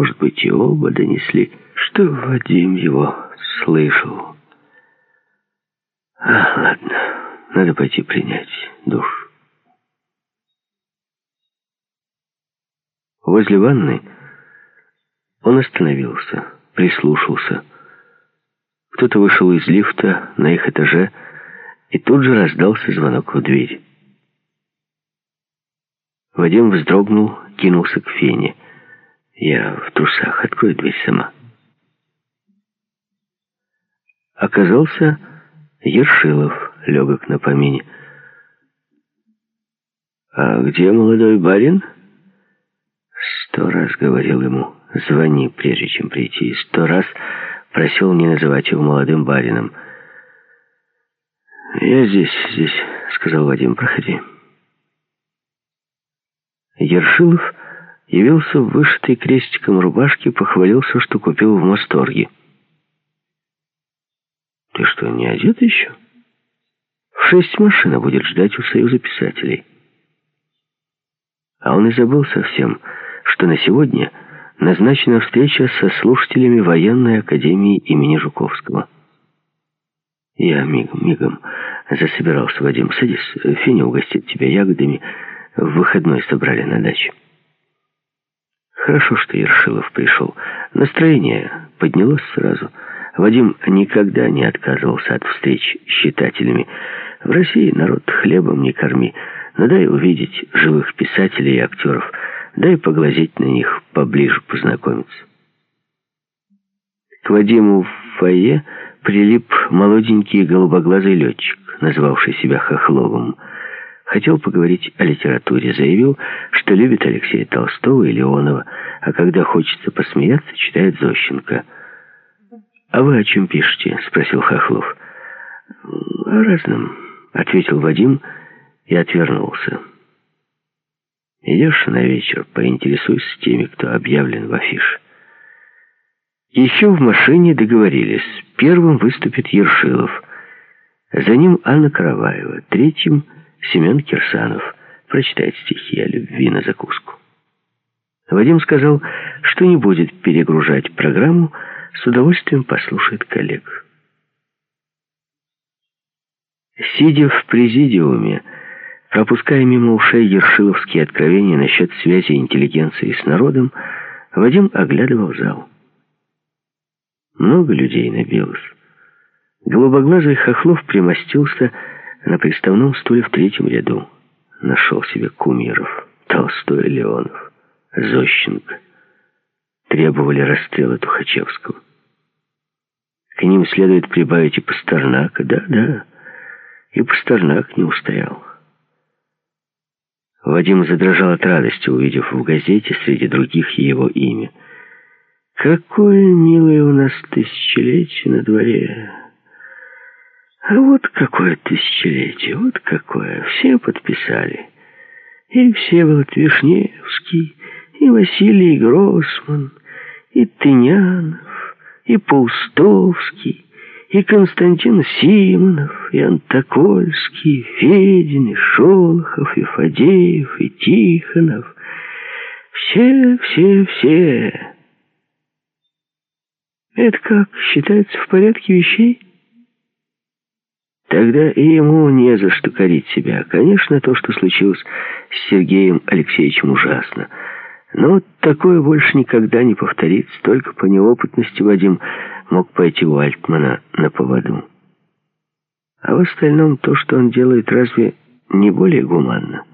может быть, и оба донесли, что Вадим его слышал. Ладно, надо пойти принять душ. Возле ванны он остановился, прислушался. Кто-то вышел из лифта на их этаже, и тут же раздался звонок в дверь. Вадим вздрогнул, кинулся к Фене. «Я в трусах, открой дверь сама». Оказался Ершилов, легок на помине. «А где молодой барин?» 100 раз говорил ему: звони, прежде чем прийти. И 100 раз просил не называть его молодым барином. «Я здесь», — сказал Вадим, — «проходи». Ершилов явился в вышитой крестиком рубашке, похвалился, что купил в Мосторге. «Ты что, не одет еще? В 6 машина будет ждать у Союза писателей». А он и забыл совсем, что на сегодня назначена встреча со слушателями военной академии имени Жуковского. «Я мигом засобирался, Вадим. Садись, Феня угостит тебя ягодами. В выходной собрали на даче». Хорошо, что Ершилов пришел. Настроение поднялось сразу. Вадим никогда не отказывался от встреч с читателями. В России народ хлебом не корми, но дай увидеть живых писателей и актеров, дай поглазеть на них, поближе познакомиться. К Вадиму в фойе прилип молоденький голубоглазый летчик, назвавший себя Хохловым. Хотел поговорить о литературе, заявил, что любит Алексея Толстого и Леонова, а когда хочется посмеяться, читает Зощенко. «А вы о чем пишете?» — спросил Хохлов. «О разном», — ответил Вадим и отвернулся. «Идешь на вечер, поинтересуйся с теми, кто объявлен в афише». Еще в машине договорились. Первым выступит Ершилов, за ним Анна Караваева, третьим Семен Кирсанов прочитает стихи о любви на закуску. Вадим сказал, что не будет перегружать программу, с удовольствием послушает коллег. Сидя в президиуме, пропуская мимо ушей ершиловские откровения насчет связи интеллигенции с народом, Вадим оглядывал зал. Много людей набилось. Голубоглазый Хохлов примостился на приставном стуле в 3-м ряду. Нашел себе кумиров. Толстой, Леонов, Зощенко. Требовали расстрела Тухачевского. К ним следует прибавить и Пастернака. Да, и Пастернак не устоял. Вадим задрожал от радости, увидев в газете среди других его имя. Какое милое у нас тысячелетие на дворе. А вот какое тысячелетие, вот какое. Все подписали. И Всеволод Вишневский, и Василий Гроссман, и Тынянов, и Паустовский, и Константин Симонов, и Антокольский, и Федин, и Шолохов, и Фадеев, и Тихонов. Все. Это как, считается в порядке вещей? Тогда и ему не за что корить себя. Конечно, то, что случилось с Сергеем Алексеевичем, ужасно. Но вот такое больше никогда не повторится. Только по неопытности Вадим мог пойти у Альтмана на поводу. А в остальном то, что он делает, разве не более гуманно?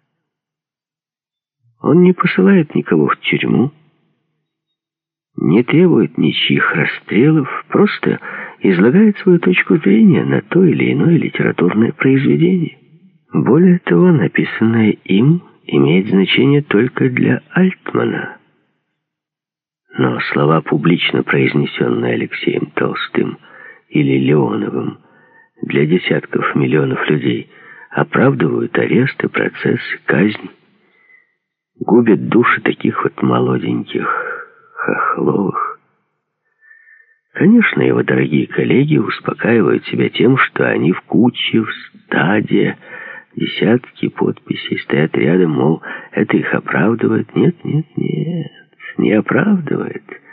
Он не посылает никого в тюрьму, не требует ничьих расстрелов, просто излагает свою точку зрения на то или иное литературное произведение. Более того, написанное им имеет значение только для Альтмана. Но слова, публично произнесенные Алексеем Толстым или Леоновым, для десятков миллионов людей оправдывают аресты, процессы, казнь, губят души таких вот молоденьких Хохловых. Конечно, его дорогие коллеги успокаивают себя тем, что они в куче, в стаде, десятки подписей стоят рядом, мол, это их оправдывает. Нет. не оправдывает.